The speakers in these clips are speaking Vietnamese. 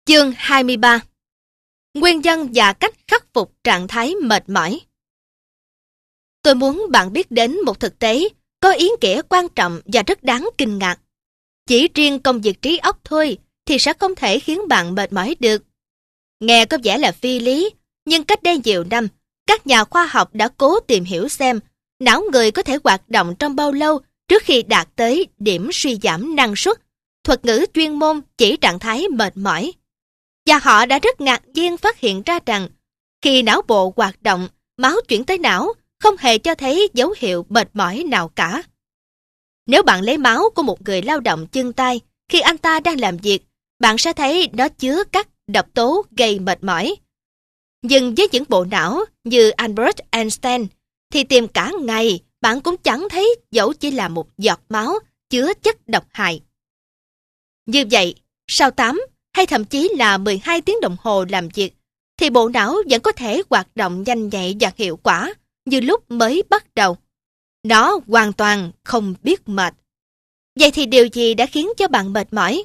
Chương 23. Nguyên nhân và cách khắc phục trạng thái mệt mỏi. Tôi muốn bạn biết đến một thực tế có ý nghĩa quan trọng và rất đáng kinh ngạc. Chỉ riêng công việc trí óc thôi thì sẽ không thể khiến bạn mệt mỏi được. Nghe có vẻ là phi lý, nhưng cách đây nhiều năm, các nhà khoa học đã cố tìm hiểu xem não người có thể hoạt động trong bao lâu trước khi đạt tới điểm suy giảm năng suất. Thuật ngữ chuyên môn chỉ trạng thái mệt mỏi. Và họ đã rất ngạc nhiên phát hiện ra rằng khi não bộ hoạt động, máu chuyển tới não không hề cho thấy dấu hiệu mệt mỏi nào cả. Nếu bạn lấy máu của một người lao động chân tay khi anh ta đang làm việc, bạn sẽ thấy nó chứa các độc tố gây mệt mỏi. Nhưng với những bộ não như Albert Einstein thì tìm cả ngày bạn cũng chẳng thấy dẫu chỉ là một giọt máu chứa chất độc hại. Như vậy, sau 8 hay thậm chí là 12 tiếng đồng hồ làm việc, thì bộ não vẫn có thể hoạt động nhanh nhạy và hiệu quả như lúc mới bắt đầu. Nó hoàn toàn không biết mệt. Vậy thì điều gì đã khiến cho bạn mệt mỏi?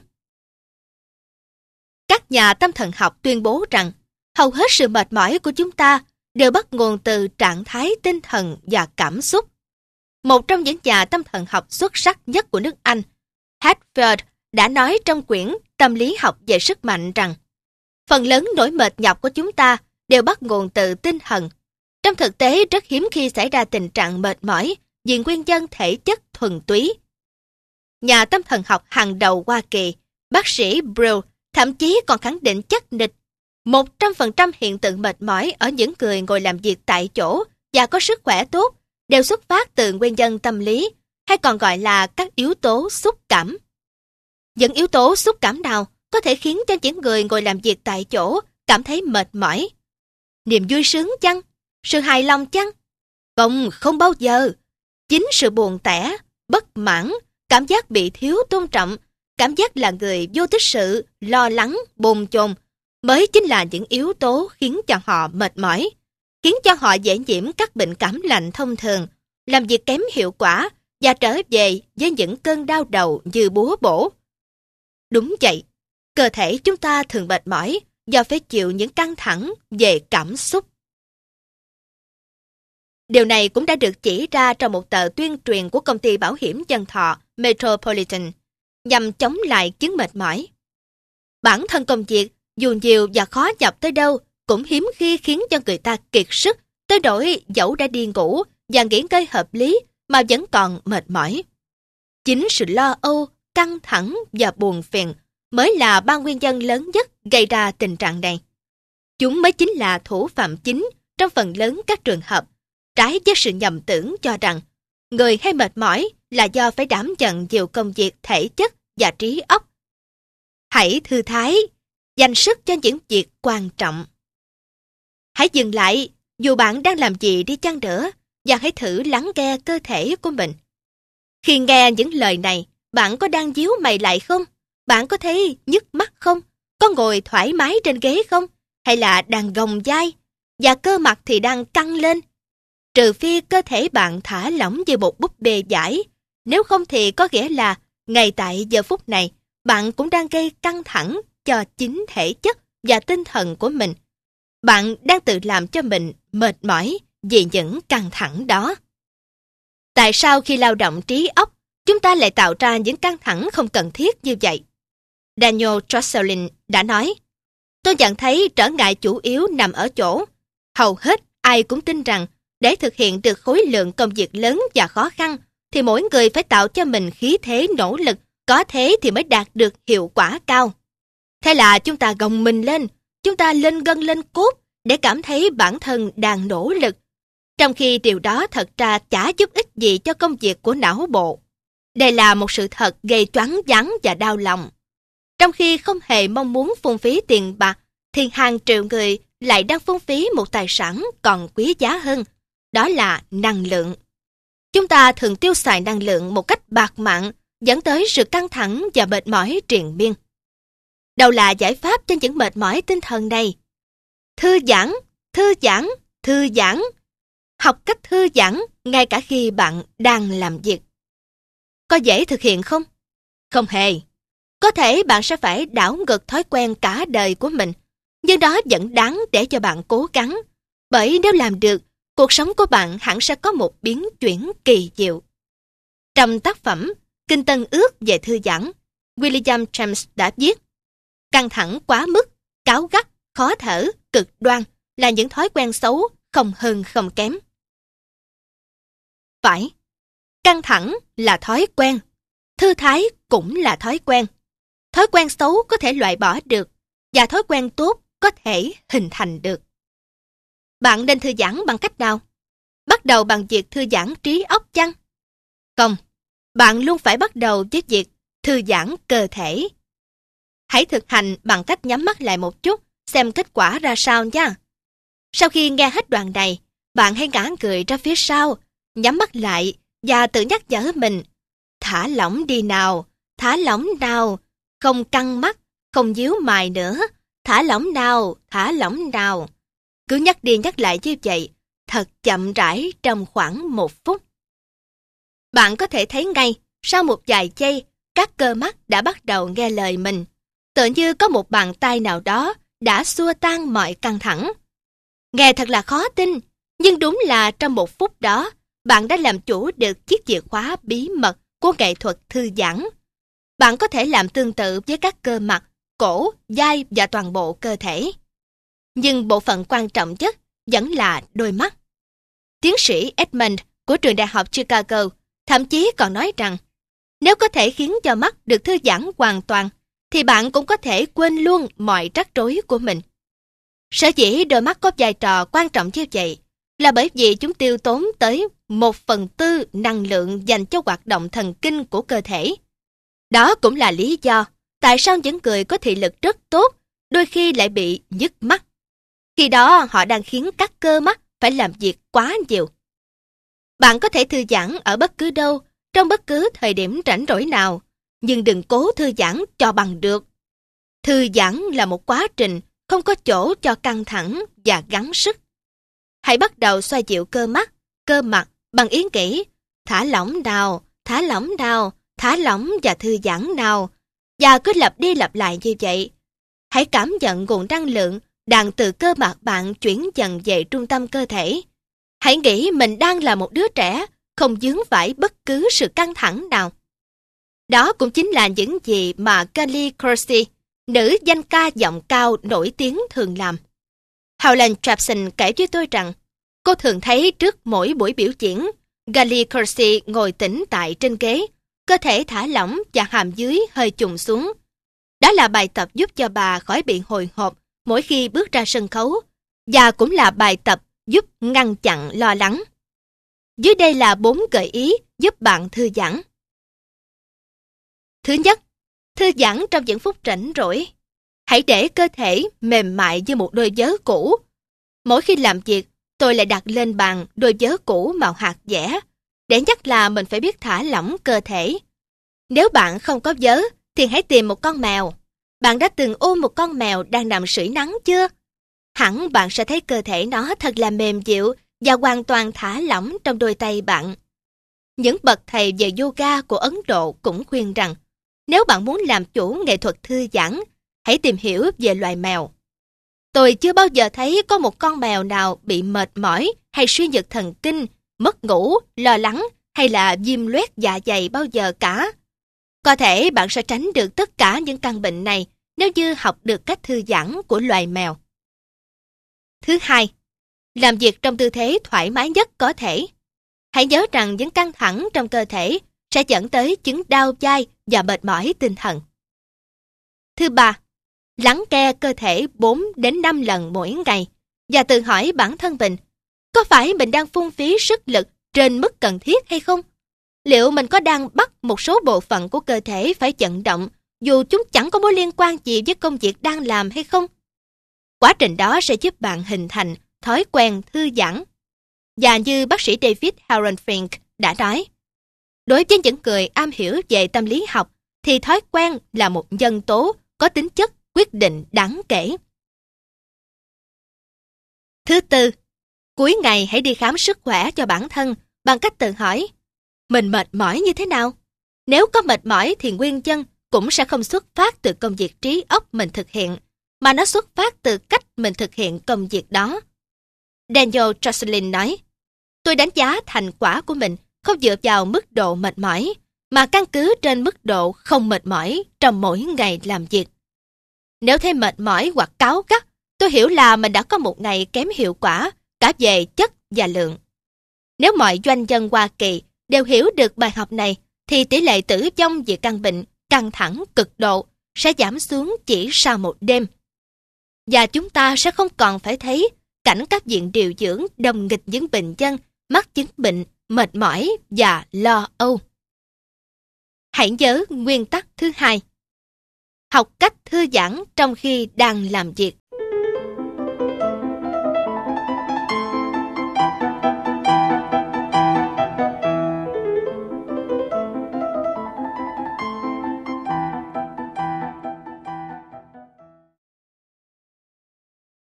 Các nhà tâm thần học tuyên bố rằng hầu hết sự mệt mỏi của chúng ta đều bắt nguồn từ trạng thái tinh thần và cảm xúc. Một trong những nhà tâm thần học xuất sắc nhất của nước Anh, Hadfield, đã nói trong quyển Tâm lý học về sức mạnh rằng phần lớn nỗi mệt nhọc của chúng ta đều bắt nguồn từ tinh thần. Trong thực tế rất hiếm khi xảy ra tình trạng mệt mỏi vì nguyên nhân thể chất thuần túy. Nhà tâm thần học hàng đầu Hoa Kỳ, bác sĩ Brill, thậm chí còn khẳng định chắc nịch 100% hiện tượng mệt mỏi ở những người ngồi làm việc tại chỗ và có sức khỏe tốt đều xuất phát từ nguyên nhân tâm lý, hay còn gọi là các yếu tố xúc cảm. Những yếu tố xúc cảm nào có thể khiến cho những người ngồi làm việc tại chỗ cảm thấy mệt mỏi? Niềm vui sướng chăng? Sự hài lòng chăng? Không bao giờ. Chính sự buồn tẻ, bất mãn, cảm giác bị thiếu tôn trọng, cảm giác là người vô tích sự, lo lắng, bồn chồn mới chính là những yếu tố khiến cho họ mệt mỏi, khiến cho họ dễ nhiễm các bệnh cảm lạnh thông thường, làm việc kém hiệu quả và trở về với những cơn đau đầu như búa bổ. Đúng vậy, cơ thể chúng ta thường mệt mỏi do phải chịu những căng thẳng về cảm xúc. Điều này cũng đã được chỉ ra trong một tờ tuyên truyền của công ty bảo hiểm nhân thọ Metropolitan nhằm chống lại chứng mệt mỏi. Bản thân công việc, dù nhiều và khó nhọc tới đâu, cũng hiếm khi khiến cho người ta kiệt sức tới nỗi dẫu đã đi ngủ và nghỉ ngơi hợp lý mà vẫn còn mệt mỏi. Chính sự lo âu, căng thẳng và buồn phiền mới là ba nguyên nhân lớn nhất gây ra tình trạng này. Chúng mới chính là thủ phạm chính trong phần lớn các trường hợp, trái với sự nhầm tưởng cho rằng người hay mệt mỏi là do phải đảm nhận nhiều công việc thể chất và trí óc. Hãy thư thái, dành sức cho những việc quan trọng. Hãy dừng lại, dù bạn đang làm gì đi chăng nữa, và hãy thử lắng nghe cơ thể của mình. Khi nghe những lời này, bạn có đang díu mày lại không? Bạn có thấy nhức mắt không? Có ngồi thoải mái trên ghế không? Hay là đang gồng vai? Và cơ mặt thì đang căng lên? Trừ phi cơ thể bạn thả lỏng như một búp bê giải. Nếu không thì có nghĩa là ngay tại giờ phút này, bạn cũng đang gây căng thẳng cho chính thể chất và tinh thần của mình. Bạn đang tự làm cho mình mệt mỏi vì những căng thẳng đó. Tại sao khi lao động trí óc, chúng ta lại tạo ra những căng thẳng không cần thiết như vậy? Daniel Trosselin đã nói, tôi nhận thấy trở ngại chủ yếu nằm ở chỗ. Hầu hết ai cũng tin rằng để thực hiện được khối lượng công việc lớn và khó khăn, thì mỗi người phải tạo cho mình khí thế nỗ lực, có thế thì mới đạt được hiệu quả cao. Thế là chúng ta gồng mình lên, chúng ta lên gân lên cốt để cảm thấy bản thân đang nỗ lực, trong khi điều đó thật ra chả giúp ích gì cho công việc của não bộ. Đây là một sự thật gây choáng váng và đau lòng. Trong khi không hề mong muốn phung phí tiền bạc, thì hàng triệu người lại đang phung phí một tài sản còn quý giá hơn, đó là năng lượng. Chúng ta thường tiêu xài năng lượng một cách bạt mạng, dẫn tới sự căng thẳng và mệt mỏi triền miên. Đâu là giải pháp cho những mệt mỏi tinh thần này? Thư giãn, thư giãn, thư giãn. Học cách thư giãn ngay cả khi bạn đang làm việc. Có dễ thực hiện không? Không hề. Có thể bạn sẽ phải đảo ngược thói quen cả đời của mình, nhưng đó vẫn đáng để cho bạn cố gắng. Bởi nếu làm được, cuộc sống của bạn hẳn sẽ có một biến chuyển kỳ diệu. Trong tác phẩm Kinh Tân Ước về thư giãn, William James đã viết: căng thẳng quá mức, cáu gắt, khó thở, cực đoan là những thói quen xấu không hơn không kém. Phải, căng thẳng là thói quen, thư thái cũng là thói quen. Thói quen xấu có thể loại bỏ được, và thói quen tốt có thể hình thành được. Bạn nên thư giãn bằng cách nào? Bắt đầu bằng việc thư giãn trí óc chăng? Không, bạn luôn phải bắt đầu với việc thư giãn cơ thể. Hãy thực hành bằng cách nhắm mắt lại một chút, xem kết quả ra sao nha. Sau khi nghe hết đoạn này, bạn hãy ngả người ra phía sau, nhắm mắt lại và tự nhắc nhở mình: thả lỏng đi nào, thả lỏng nào, không căng mắt, không díu mày nữa, thả lỏng nào, thả lỏng nào. Cứ nhắc đi nhắc lại như vậy, thật chậm rãi trong khoảng 1 phút. Bạn có thể thấy ngay, sau một vài giây, các cơ mắt đã bắt đầu nghe lời mình. Tựa như có một bàn tay nào đó đã xua tan mọi căng thẳng. Nghe thật là khó tin, nhưng đúng là trong 1 phút đó, bạn đã làm chủ được chiếc chìa khóa bí mật của nghệ thuật thư giãn. Bạn có thể làm tương tự với các cơ mặt, cổ, vai và toàn bộ cơ thể. Nhưng bộ phận quan trọng nhất vẫn là đôi mắt. Tiến sĩ Edmund của trường đại học Chicago thậm chí còn nói rằng, nếu có thể khiến cho mắt được thư giãn hoàn toàn, thì bạn cũng có thể quên luôn mọi rắc rối của mình. Sở dĩ đôi mắt có vai trò quan trọng như vậy là bởi vì chúng tiêu tốn tới 1/4 năng lượng dành cho hoạt động thần kinh của cơ thể. Đó cũng là lý do tại sao những người có thị lực rất tốt đôi khi lại bị nhức mắt. Khi đó họ đang khiến các cơ mắt phải làm việc quá nhiều. Bạn có thể thư giãn ở bất cứ đâu, trong bất cứ thời điểm rảnh rỗi nào, nhưng đừng cố thư giãn cho bằng được. Thư giãn là một quá trình, không có chỗ cho căng thẳng và gắng sức. Hãy bắt đầu xoa dịu cơ mắt, cơ mặt bằng ý nghĩ: thả lỏng nào, thả lỏng nào, thả lỏng và thư giãn nào. Và cứ lặp đi lặp lại như vậy. Hãy cảm nhận nguồn năng lượng đang từ cơ mặt bạn chuyển dần về trung tâm cơ thể. Hãy nghĩ mình đang là một đứa trẻ, không vướng phải bất cứ sự căng thẳng nào. Đó cũng chính là những gì mà Kelly Kersey, nữ danh ca giọng cao nổi tiếng thường làm. Howland Jepson kể với tôi rằng, cô thường thấy trước mỗi buổi biểu diễn, Kelly Kersey ngồi tĩnh tại trên ghế, cơ thể thả lỏng và hàm dưới hơi chùng xuống. Đó là bài tập giúp cho bà khỏi bị hồi hộp mỗi khi bước ra sân khấu, và cũng là bài tập giúp ngăn chặn lo lắng. Dưới đây là 4 gợi ý giúp bạn thư giãn. Thứ nhất, thư giãn trong những phút rảnh rỗi. Hãy để cơ thể mềm mại như một đôi vớ cũ. Mỗi khi làm việc, tôi lại đặt lên bàn đôi vớ cũ màu hạt dẻ, để nhắc là mình phải biết thả lỏng cơ thể. Nếu bạn không có vớ, thì hãy tìm một con mèo. Bạn đã từng ôm một con mèo đang nằm sưởi nắng chưa? Hẳn bạn sẽ thấy cơ thể nó thật là mềm dịu và hoàn toàn thả lỏng trong đôi tay bạn. Những bậc thầy về yoga của Ấn Độ cũng khuyên rằng, nếu bạn muốn làm chủ nghệ thuật thư giãn, hãy tìm hiểu về loài mèo. Tôi chưa bao giờ thấy có một con mèo nào bị mệt mỏi hay suy nhược thần kinh, mất ngủ, lo lắng hay là viêm loét dạ dày bao giờ cả. Có thể bạn sẽ tránh được tất cả những căn bệnh này nếu như học được cách thư giãn của loài mèo. Thứ hai, làm việc trong tư thế thoải mái nhất có thể. Hãy nhớ rằng những căng thẳng trong cơ thể sẽ dẫn tới chứng đau vai và mệt mỏi tinh thần. Thứ ba, lắng nghe cơ thể 4 đến 5 lần mỗi ngày và tự hỏi bản thân mình, có phải mình đang phung phí sức lực trên mức cần thiết hay không? Liệu mình có đang bắt một số bộ phận của cơ thể phải vận động dù chúng chẳng có mối liên quan gì với công việc đang làm hay không? Quá trình đó sẽ giúp bạn hình thành thói quen thư giãn. Và như bác sĩ David Harenfink đã nói, đối với những người am hiểu về tâm lý học thì thói quen là một nhân tố có tính chất quyết định đáng kể. Thứ tư, cuối ngày hãy đi khám sức khỏe cho bản thân bằng cách tự hỏi, mình mệt mỏi như thế nào? Nếu có mệt mỏi thì nguyên nhân cũng sẽ không xuất phát từ công việc trí óc mình thực hiện, mà nó xuất phát từ cách mình thực hiện công việc đó. Daniel Jocelyn nói, tôi đánh giá thành quả của mình không dựa vào mức độ mệt mỏi, mà căn cứ trên mức độ không mệt mỏi trong mỗi ngày làm việc. Nếu thấy mệt mỏi hoặc cáu gắt, tôi hiểu là mình đã có một ngày kém hiệu quả, cả về chất và lượng. Nếu mọi doanh nhân Hoa Kỳ đều hiểu được bài học này, thì tỷ lệ tử vong vì căn bệnh căng thẳng cực độ sẽ giảm xuống chỉ sau một đêm. Và chúng ta sẽ không còn phải thấy cảnh các viện điều dưỡng đồng nghịch những bệnh nhân mắc chứng bệnh, mệt mỏi và lo âu. Hãy nhớ nguyên tắc thứ hai. Học cách thư giãn trong khi đang làm việc.